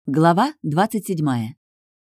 Глава 27.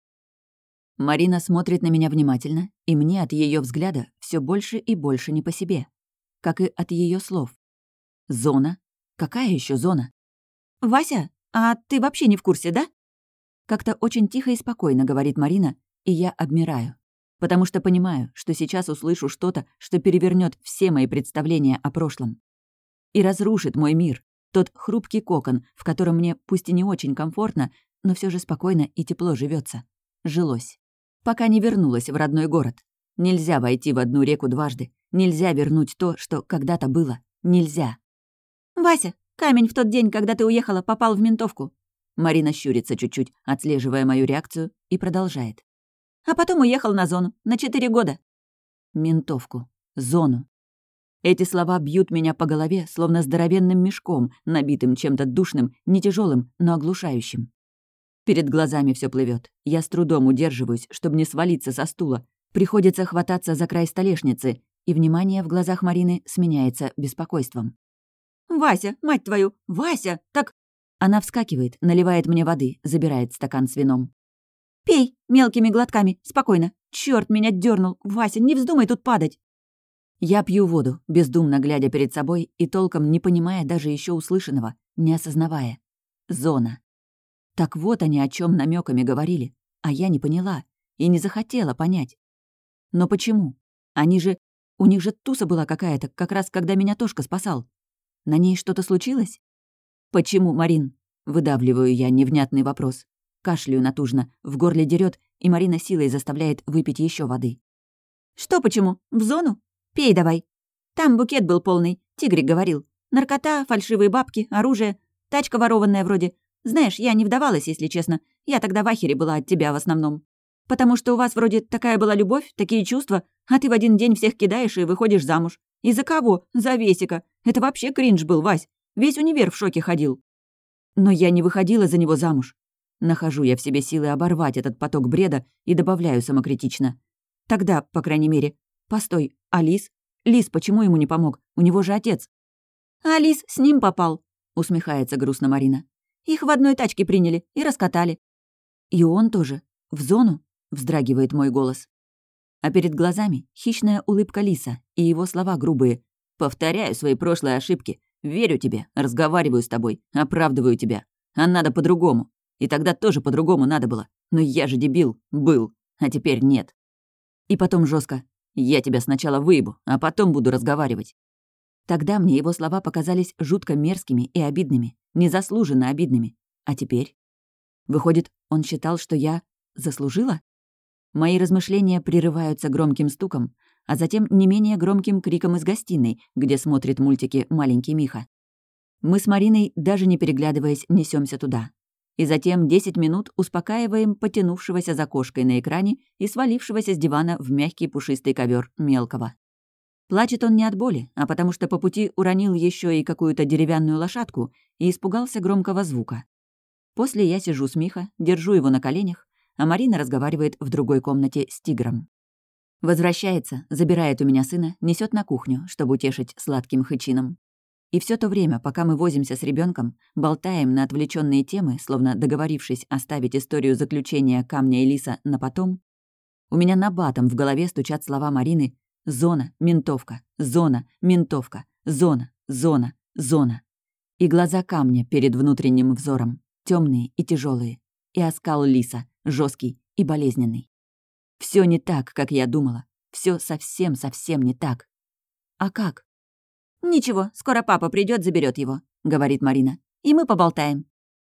Марина смотрит на меня внимательно, и мне от ее взгляда все больше и больше не по себе. Как и от ее слов. Зона? Какая еще зона? «Вася, а ты вообще не в курсе, да?» Как-то очень тихо и спокойно говорит Марина, и я обмираю. Потому что понимаю, что сейчас услышу что-то, что перевернет все мои представления о прошлом. И разрушит мой мир, тот хрупкий кокон, в котором мне, пусть и не очень комфортно, но все же спокойно и тепло живется. Жилось. Пока не вернулась в родной город. Нельзя войти в одну реку дважды. Нельзя вернуть то, что когда-то было. Нельзя. «Вася, камень в тот день, когда ты уехала, попал в ментовку». Марина щурится чуть-чуть, отслеживая мою реакцию, и продолжает. «А потом уехал на зону. На 4 года». Ментовку. Зону. Эти слова бьют меня по голове, словно здоровенным мешком, набитым чем-то душным, не тяжелым, но оглушающим. Перед глазами все плывет. Я с трудом удерживаюсь, чтобы не свалиться со стула. Приходится хвататься за край столешницы, и внимание в глазах Марины сменяется беспокойством. «Вася, мать твою! Вася! Так...» Она вскакивает, наливает мне воды, забирает стакан с вином. «Пей, мелкими глотками, спокойно. Чёрт меня дёрнул! Вася, не вздумай тут падать!» Я пью воду, бездумно глядя перед собой и толком не понимая даже еще услышанного, не осознавая. Зона. Так вот они о чем намеками говорили, а я не поняла и не захотела понять. Но почему? Они же... У них же туса была какая-то, как раз когда меня Тошка спасал. На ней что-то случилось? «Почему, Марин?» — выдавливаю я невнятный вопрос. Кашляю натужно, в горле дерет, и Марина силой заставляет выпить еще воды. «Что почему? В зону? Пей давай. Там букет был полный, Тигрик говорил. Наркота, фальшивые бабки, оружие, тачка ворованная вроде. Знаешь, я не вдавалась, если честно. Я тогда в ахере была от тебя в основном. Потому что у вас вроде такая была любовь, такие чувства, а ты в один день всех кидаешь и выходишь замуж. И за кого? За Весика. Это вообще кринж был, Вась. Весь универ в шоке ходил. Но я не выходила за него замуж. Нахожу я в себе силы оборвать этот поток бреда и добавляю самокритично. Тогда, по крайней мере. Постой, а Лис? Лис почему ему не помог? У него же отец. А Лис с ним попал, усмехается грустно Марина. Их в одной тачке приняли и раскатали. И он тоже? В зону? Вздрагивает мой голос. А перед глазами хищная улыбка Лиса и его слова грубые. «Повторяю свои прошлые ошибки. Верю тебе, разговариваю с тобой, оправдываю тебя. А надо по-другому. И тогда тоже по-другому надо было. Но я же дебил. Был. А теперь нет». И потом жестко. «Я тебя сначала выебу, а потом буду разговаривать». Тогда мне его слова показались жутко мерзкими и обидными, незаслуженно обидными. А теперь? Выходит, он считал, что я заслужила? Мои размышления прерываются громким стуком, а затем не менее громким криком из гостиной, где смотрит мультики маленький Миха. Мы с Мариной, даже не переглядываясь, несемся туда. И затем 10 минут успокаиваем потянувшегося за кошкой на экране и свалившегося с дивана в мягкий пушистый ковер мелкого. Плачет он не от боли, а потому что по пути уронил еще и какую-то деревянную лошадку и испугался громкого звука. После я сижу с Миха, держу его на коленях, а Марина разговаривает в другой комнате с тигром. Возвращается, забирает у меня сына, несет на кухню, чтобы утешить сладким хычином. И все то время, пока мы возимся с ребенком, болтаем на отвлеченные темы, словно договорившись оставить историю заключения камня и лиса на потом, у меня набатом в голове стучат слова Марины: «Зона, ментовка, зона, ментовка, зона, зона, зона». И глаза камня перед внутренним взором, темные и тяжелые, и оскал лиса, жесткий и болезненный. Все не так, как я думала. Все совсем-совсем не так. А как? «Ничего, скоро папа придет, заберет его», — говорит Марина. «И мы поболтаем».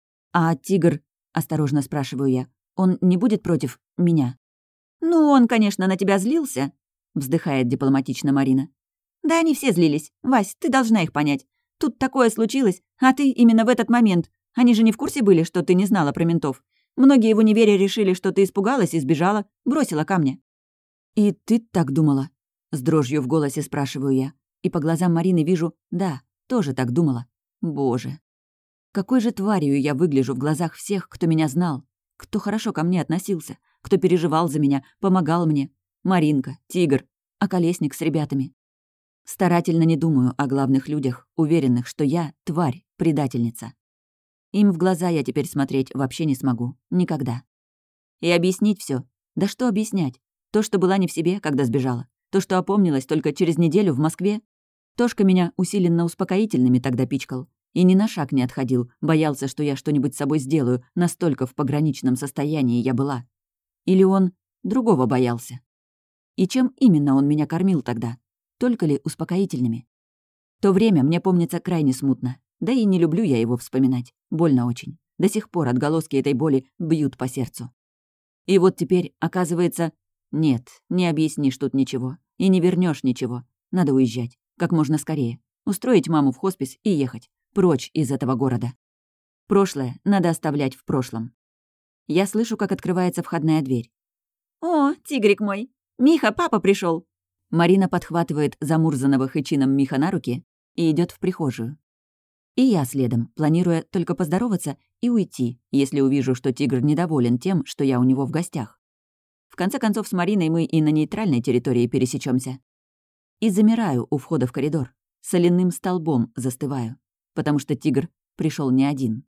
«А тигр?» — осторожно спрашиваю я. «Он не будет против меня?» «Ну, он, конечно, на тебя злился», — вздыхает дипломатично Марина. «Да они все злились. Вась, ты должна их понять. Тут такое случилось, а ты именно в этот момент. Они же не в курсе были, что ты не знала про ментов. Многие в универе решили, что ты испугалась и сбежала, бросила камня». «И ты так думала?» — с дрожью в голосе спрашиваю я. И по глазам Марины вижу, да, тоже так думала. Боже. Какой же тварью я выгляжу в глазах всех, кто меня знал, кто хорошо ко мне относился, кто переживал за меня, помогал мне. Маринка, Тигр, Околесник с ребятами. Старательно не думаю о главных людях, уверенных, что я — тварь, предательница. Им в глаза я теперь смотреть вообще не смогу. Никогда. И объяснить все. Да что объяснять? То, что была не в себе, когда сбежала. То, что опомнилась только через неделю в Москве. Тошка меня усиленно успокоительными тогда пичкал. И ни на шаг не отходил, боялся, что я что-нибудь с собой сделаю, настолько в пограничном состоянии я была. Или он другого боялся. И чем именно он меня кормил тогда? Только ли успокоительными? То время мне помнится крайне смутно. Да и не люблю я его вспоминать. Больно очень. До сих пор отголоски этой боли бьют по сердцу. И вот теперь, оказывается, нет, не объяснишь тут ничего. И не вернешь ничего. Надо уезжать. Как можно скорее. Устроить маму в хоспис и ехать. Прочь из этого города. Прошлое надо оставлять в прошлом. Я слышу, как открывается входная дверь. «О, тигрик мой! Миха, папа пришел. Марина подхватывает замурзанного хычином Миха на руки и идет в прихожую. И я следом, планируя только поздороваться и уйти, если увижу, что тигр недоволен тем, что я у него в гостях. В конце концов, с Мариной мы и на нейтральной территории пересечемся. И замираю у входа в коридор. Соляным столбом застываю, потому что тигр пришел не один.